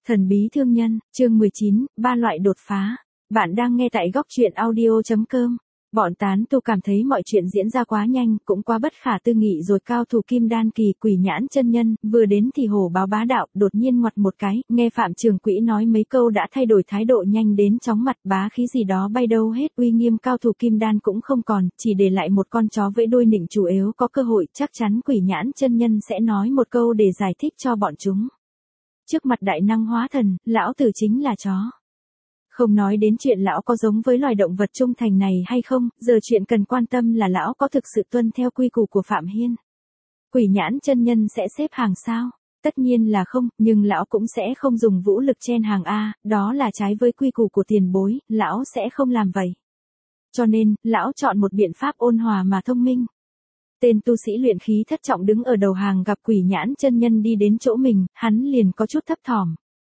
Thần bí thương nhân, chương 19, ba loại đột phá. Bạn đang nghe tại góc truyện audio.com. Bọn tán tu cảm thấy mọi chuyện diễn ra quá nhanh, cũng quá bất khả tư nghị rồi. Cao thủ kim đan kỳ Quỷ Nhãn chân nhân, vừa đến thì hổ báo bá đạo, đột nhiên ngoặt một cái, nghe Phạm Trường Quỹ nói mấy câu đã thay đổi thái độ nhanh đến chóng mặt, bá khí gì đó bay đâu hết, uy nghiêm cao thủ kim đan cũng không còn, chỉ để lại một con chó vẫy đuôi nịnh chủ yếu có cơ hội, chắc chắn Quỷ Nhãn chân nhân sẽ nói một câu để giải thích cho bọn chúng. Trước mặt đại năng hóa thần, lão tử chính là chó. Không nói đến chuyện lão có giống với loài động vật trung thành này hay không, giờ chuyện cần quan tâm là lão có thực sự tuân theo quy củ của Phạm Hiên. Quỷ Nhãn chân nhân sẽ xếp hàng sao? Tất nhiên là không, nhưng lão cũng sẽ không dùng vũ lực chen hàng A, đó là trái với quy củ của tiền bối, lão sẽ không làm vậy. Cho nên, lão chọn một biện pháp ôn hòa mà thông minh. Tên tu sĩ luyện khí thất trọng đứng ở đầu hàng gặp Quỷ Nhãn chân nhân đi đến chỗ mình, hắn liền có chút thấp thỏm.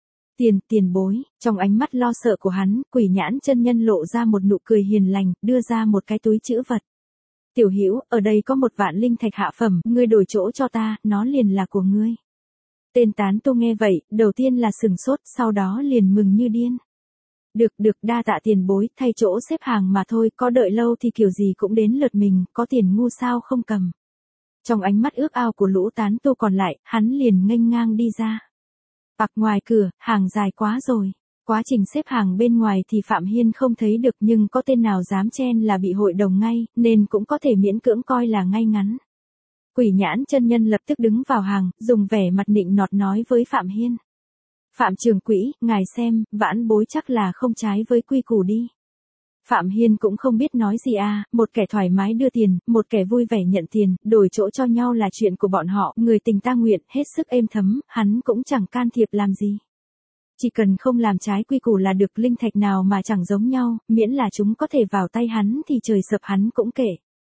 Tiền bối, trong ánh mắt lo sợ của hắn, Quỷ Nhãn chân nhân lộ ra một nụ cười hiền lành, đưa ra một cái túi trữ vật. Tiểu Hữu, ở đây có 1.000 linh thạch hạ phẩm, ngươi đổi chỗ cho ta, nó liền là của ngươi. Tên tán tu nghe vậy, đầu tiên là sừng sốt, sau đó liền mừng như điên. Được, đa tạ tiền bối, thay chỗ xếp hàng mà thôi, có đợi lâu thì kiểu gì cũng đến lượt mình, có tiền ngu sao không cầm. Trong ánh mắt ước ao của lũ tán tu còn lại, hắn liền nghênh ngang đi ra. Ngoài cửa, hàng dài quá rồi. Quá trình xếp hàng bên ngoài thì Phạm Hiên không thấy được, nhưng có tên nào dám chen là bị hội đồng ngay, nên cũng có thể miễn cưỡng coi là ngay ngắn. Quỷ Nhãn chân nhân lập tức đứng vào hàng, dùng vẻ mặt nịnh nọt nói với Phạm Hiên. Phạm Trường Quỹ, ngài xem, vãn bối chắc là không trái với quy củ đi. Phạm Hiên cũng không biết nói gì một kẻ thoải mái đưa tiền, một kẻ vui vẻ nhận tiền, đổi chỗ cho nhau là chuyện của bọn họ, người tình ta nguyện, hết sức êm thấm, hắn cũng chẳng can thiệp làm gì. Chỉ cần không làm trái quy củ là được, linh thạch nào mà chẳng giống nhau, miễn là chúng có thể vào tay hắn thì trời sập hắn cũng kể.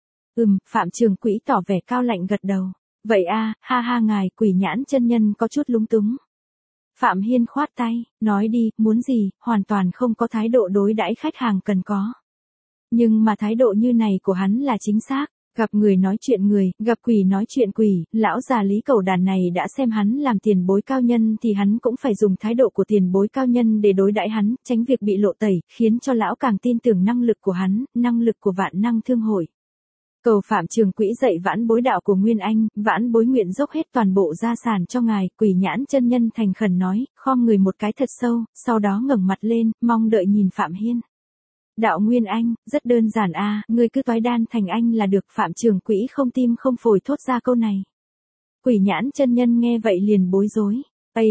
Phạm Trường Quỹ tỏ vẻ cao lạnh gật đầu. Vậy ha ngài, Quỷ Nhãn chân nhân có chút lúng túng. Phạm Hiên khoát tay, nói đi, muốn gì, hoàn toàn không có thái độ đối đãi khách hàng cần có. Nhưng mà thái độ như này của hắn là chính xác, gặp người nói chuyện người, gặp quỷ nói chuyện quỷ, lão già Lý Cẩu đàn này đã xem hắn làm tiền bối cao nhân thì hắn cũng phải dùng thái độ của tiền bối cao nhân để đối đãi hắn, tránh việc bị lộ tẩy, khiến cho lão càng tin tưởng năng lực của hắn, năng lực của Vạn Năng Thương Hội. Cầu Phạm Trường Quỹ dạy vãn bối đạo của Nguyên Anh, vãn bối nguyện dốc hết toàn bộ gia sản cho ngài. Quỷ Nhãn chân nhân thành khẩn nói, khom người một cái thật sâu, sau đó ngẩng mặt lên, mong đợi nhìn Phạm Hiên. Đạo Nguyên Anh, rất đơn giản ngươi cứ toái đan thành anh là được. Phạm Trường Quỹ không tim không phổi thốt ra câu này. Quỷ Nhãn chân nhân nghe vậy liền bối rối.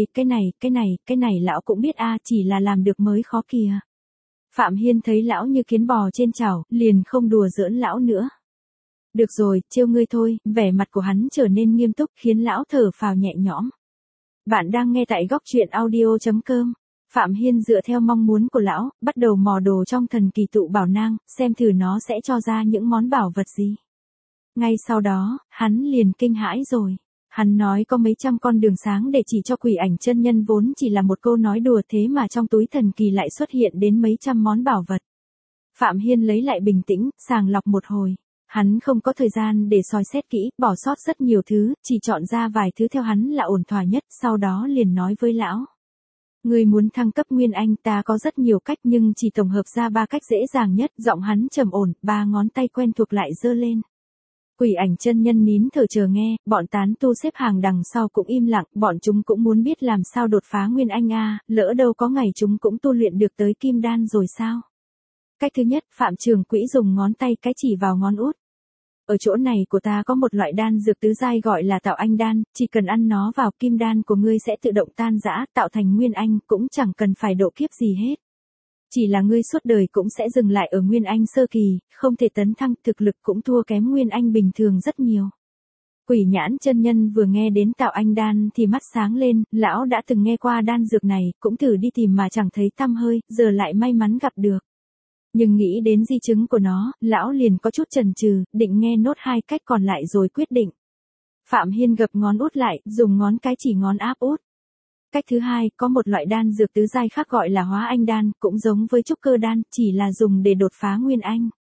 Cái này lão cũng biết chỉ là làm được mới khó kìa. Phạm Hiên thấy lão như kiến bò trên chảo, liền không đùa giỡn lão nữa. Được rồi, trêu ngươi thôi, vẻ mặt của hắn trở nên nghiêm túc khiến lão thở phào nhẹ nhõm. Bạn đang nghe tại góc truyện audio.com. Phạm Hiên dựa theo mong muốn của lão, bắt đầu mò đồ trong thần kỳ tụ bảo nang, xem thử nó sẽ cho ra những món bảo vật gì. Ngay sau đó, hắn liền kinh hãi rồi. Hắn nói có mấy trăm con đường sáng để chỉ cho Quỷ Ảnh chân nhân vốn chỉ là một câu nói đùa, thế mà trong túi thần kỳ lại xuất hiện đến mấy trăm món bảo vật. Phạm Hiên lấy lại bình tĩnh, sàng lọc một hồi. Hắn không có thời gian để soi xét kỹ, bỏ sót rất nhiều thứ, chỉ chọn ra vài thứ theo hắn là ổn thỏa nhất, sau đó liền nói với lão. Ngươi muốn thăng cấp Nguyên Anh, ta có rất nhiều cách nhưng chỉ tổng hợp ra 3 cách dễ dàng nhất. Giọng hắn trầm ổn, 3 ngón tay quen thuộc lại giơ lên. Quỷ Ảnh chân nhân nín thở chờ nghe, bọn tán tu xếp hàng đằng sau cũng im lặng, bọn chúng cũng muốn biết làm sao đột phá Nguyên Anh lỡ đâu có ngày chúng cũng tu luyện được tới Kim Đan rồi sao. Cách thứ nhất, Phạm Trường Quỹ dùng ngón tay cái chỉ vào ngón út. Ở chỗ này của ta có một loại đan dược tứ giai gọi là Tạo Anh đan, chỉ cần ăn nó vào kim đan của ngươi sẽ tự động tan rã, tạo thành Nguyên Anh, cũng chẳng cần phải độ kiếp gì hết. Chỉ là ngươi suốt đời cũng sẽ dừng lại ở Nguyên Anh sơ kỳ, không thể tấn thăng, thực lực cũng thua kém Nguyên Anh bình thường rất nhiều. Quỷ Nhãn chân nhân vừa nghe đến Tạo Anh đan thì mắt sáng lên, lão đã từng nghe qua đan dược này, cũng thử đi tìm mà chẳng thấy tăm hơi, giờ lại may mắn gặp được. Nhưng nghĩ đến di chứng của nó, lão liền có chút chần chừ, định nghe nốt 2 cách còn lại rồi quyết định. Phạm Hiên gập ngón út lại, dùng ngón cái chỉ ngón áp út. Cách thứ hai, có một loại đan dược tứ giai khác gọi là Hóa Anh đan, cũng giống với trúc cơ đan, chỉ là dùng để đột phá Nguyên Anh.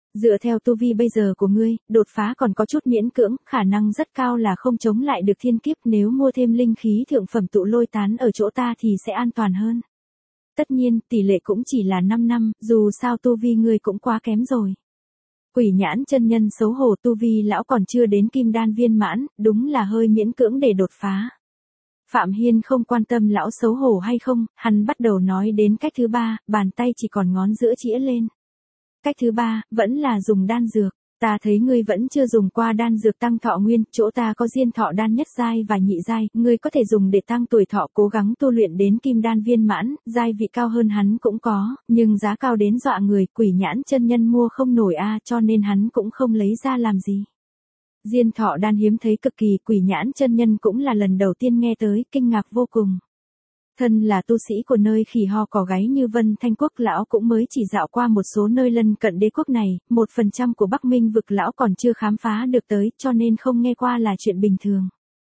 Dựa theo tu vi bây giờ của ngươi, đột phá còn có chút miễn cưỡng, khả năng rất cao là không chống lại được thiên kiếp, nếu mua thêm linh khí thượng phẩm tụ lôi tán ở chỗ ta thì sẽ an toàn hơn. Tất nhiên, tỷ lệ cũng chỉ là 5 năm, dù sao tu vi ngươi cũng quá kém rồi. Quỷ nhãn chân nhân xấu hổ, tu vi lão còn chưa đến kim đan viên mãn, đúng là hơi miễn cưỡng để đột phá. Phạm Hiên không quan tâm lão xấu hổ hay không, hắn bắt đầu nói đến cách thứ ba, bàn tay chỉ còn ngón giữa chĩa lên. Cách thứ ba, vẫn là dùng đan dược. Ta thấy ngươi vẫn chưa dùng qua đan dược tăng thọ nguyên, chỗ ta có diên thọ đan nhất giai và nhị giai, ngươi có thể dùng để tăng tuổi thọ, cố gắng tu luyện đến kim đan viên mãn, giai vị cao hơn hắn cũng có, nhưng giá cao đến dọa người, quỷ nhãn chân nhân mua không nổi cho nên hắn cũng không lấy ra làm gì. Diên thọ đan hiếm thấy cực kỳ, quỷ nhãn chân nhân cũng là lần đầu tiên nghe tới, kinh ngạc vô cùng. Thân là tu sĩ của nơi khỉ ho cỏ gáy như Vân Thanh Quốc, lão cũng mới chỉ dạo qua một số nơi lân cận đế quốc này, 1% của Bắc Minh vực lão còn chưa khám phá được tới, cho nên không nghe qua là chuyện bình thường.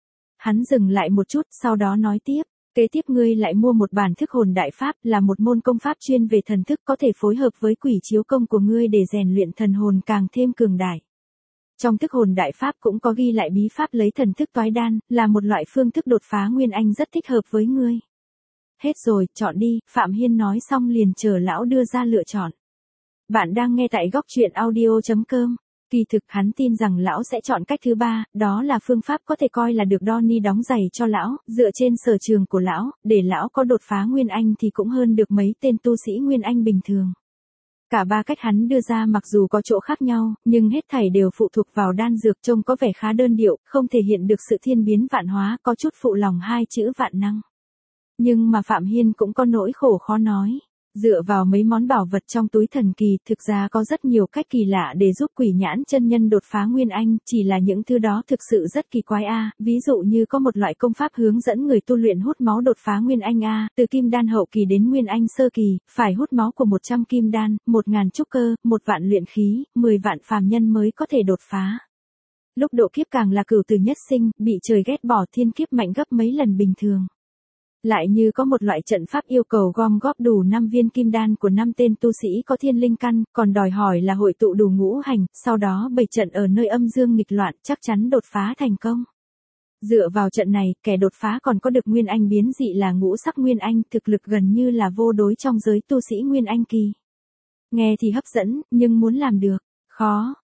Hắn dừng lại một chút, sau đó nói tiếp, kế tiếp ngươi lại mua một bản thức hồn đại pháp, là một môn công pháp chuyên về thần thức, có thể phối hợp với quỷ chiếu công của ngươi để rèn luyện thần hồn càng thêm cường đại. Trong thức hồn đại pháp cũng có ghi lại bí pháp lấy thần thức toái đan, là một loại phương thức đột phá nguyên anh rất thích hợp với ngươi. Hết rồi, chọn đi, Phạm Hiên nói xong liền chờ lão đưa ra lựa chọn. Bạn đang nghe tại góc truyện audio.com. Kỳ thực hắn tin rằng lão sẽ chọn cách thứ ba, đó là phương pháp có thể coi là được đo ni đóng giày cho lão, dựa trên sở trường của lão, để lão có đột phá nguyên anh thì cũng hơn được mấy tên tu sĩ nguyên anh bình thường. Cả ba cách hắn đưa ra mặc dù có chỗ khác nhau, nhưng hết thảy đều phụ thuộc vào đan dược, trông có vẻ khá đơn điệu, không thể hiện được sự thiên biến vạn hóa, có chút phụ lòng hai chữ vạn năng. Nhưng mà Phạm Hiên cũng có nỗi khổ khó nói. Dựa vào mấy món bảo vật trong túi thần kỳ, thực ra có rất nhiều cách kỳ lạ để giúp quỷ nhãn chân nhân đột phá nguyên anh, chỉ là những thứ đó thực sự rất kỳ quái ví dụ như có một loại công pháp hướng dẫn người tu luyện hút máu đột phá nguyên anh từ kim đan hậu kỳ đến nguyên anh sơ kỳ, phải hút máu của 100 kim đan, 1000 trúc cơ, 1 vạn luyện khí, 10 vạn phàm nhân mới có thể đột phá. Lúc độ kiếp càng là cửu tử nhất sinh, bị trời ghét bỏ, thiên kiếp mạnh gấp mấy lần bình thường. Lại như có một loại trận pháp yêu cầu gom góp đủ 5 viên kim đan của 5 tên tu sĩ có thiên linh căn, còn đòi hỏi là hội tụ đủ ngũ hành, sau đó bày trận ở nơi âm dương nghịch loạn, chắc chắn đột phá thành công. Dựa vào trận này, kẻ đột phá còn có được nguyên anh biến dị là ngũ sắc nguyên anh, thực lực gần như là vô đối trong giới tu sĩ nguyên anh kỳ. Nghe thì hấp dẫn, nhưng muốn làm được, khó,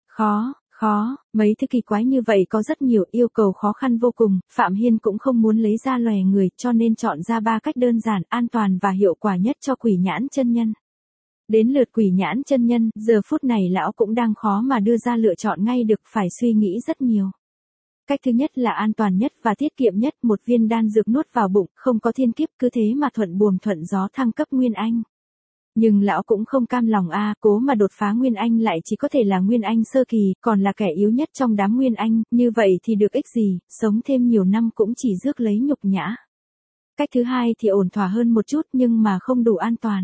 mấy thứ kỳ quái như vậy có rất nhiều, yêu cầu khó khăn vô cùng, Phạm Hiên cũng không muốn lấy ra lòe người, cho nên chọn ra 3 cách đơn giản, an toàn và hiệu quả nhất cho quỷ nhãn chân nhân. Đến lượt quỷ nhãn chân nhân, giờ phút này lão cũng đang khó mà đưa ra lựa chọn ngay được, phải suy nghĩ rất nhiều. Cách thứ nhất là an toàn nhất và tiết kiệm nhất, một viên đan dược nuốt vào bụng, không có thiên kiếp, cứ thế mà thuận buồm thuận gió thăng cấp nguyên anh. Nhưng lão cũng không cam lòng cố mà đột phá nguyên anh lại chỉ có thể là nguyên anh sơ kỳ, còn là kẻ yếu nhất trong đám nguyên anh, như vậy thì được ích gì, sống thêm nhiều năm cũng chỉ rước lấy nhục nhã. Cách thứ hai thì ổn thỏa hơn một chút nhưng mà không đủ an toàn.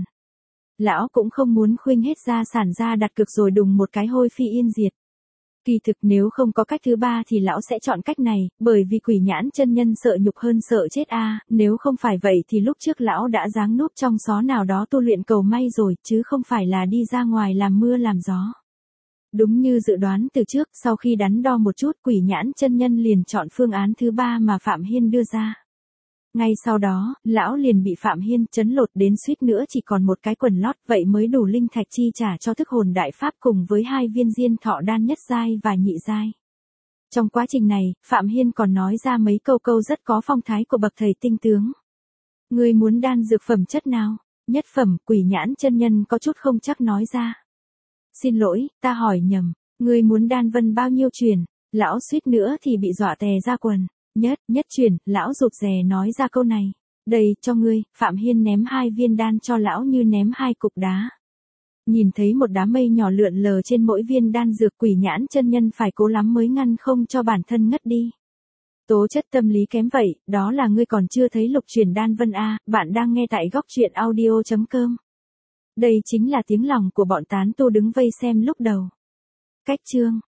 Lão cũng không muốn khuynh hết gia sản ra đặt cược rồi đùng một cái hôi phi yên diệt. Kỳ thực nếu không có cách thứ ba thì lão sẽ chọn cách này, bởi vì quỷ nhãn chân nhân sợ nhục hơn sợ chết nếu không phải vậy thì lúc trước lão đã giáng núp trong xó nào đó tu luyện cầu may rồi, chứ không phải là đi ra ngoài làm mưa làm gió. Đúng như dự đoán từ trước, sau khi đắn đo một chút, quỷ nhãn chân nhân liền chọn phương án thứ ba mà Phạm Hiên đưa ra. Ngay sau đó, lão liền bị Phạm Hiên trấn lột đến suýt nữa chỉ còn một cái quần lót, vậy mới đủ linh thạch chi trả cho thức hồn đại pháp cùng với 2 viên diên thọ đan nhất giai và nhị giai. Trong quá trình này, Phạm Hiên còn nói ra mấy câu rất có phong thái của bậc thầy tinh tướng. Ngươi muốn đan dược phẩm chất nào? Nhất phẩm, quỷ nhãn chân nhân có chút không chắc nói ra. Xin lỗi, ta hỏi nhầm, ngươi muốn đan vân bao nhiêu truyền? Lão suýt nữa thì bị dọa tè ra quần. Nhất truyền, lão rụt rè nói ra câu này. Đây, cho ngươi, Phạm Hiên ném 2 viên đan cho lão như ném 2 cục đá. Nhìn thấy một đám mây nhỏ lượn lờ trên mỗi viên đan dược, quỷ nhãn chân nhân phải cố lắm mới ngăn không cho bản thân ngất đi. Tố chất tâm lý kém vậy, đó là ngươi còn chưa thấy lục truyền đan vân bạn đang nghe tại góc truyện audio.com. Đây chính là tiếng lòng của bọn tán tu đứng vây xem lúc đầu. Cách chương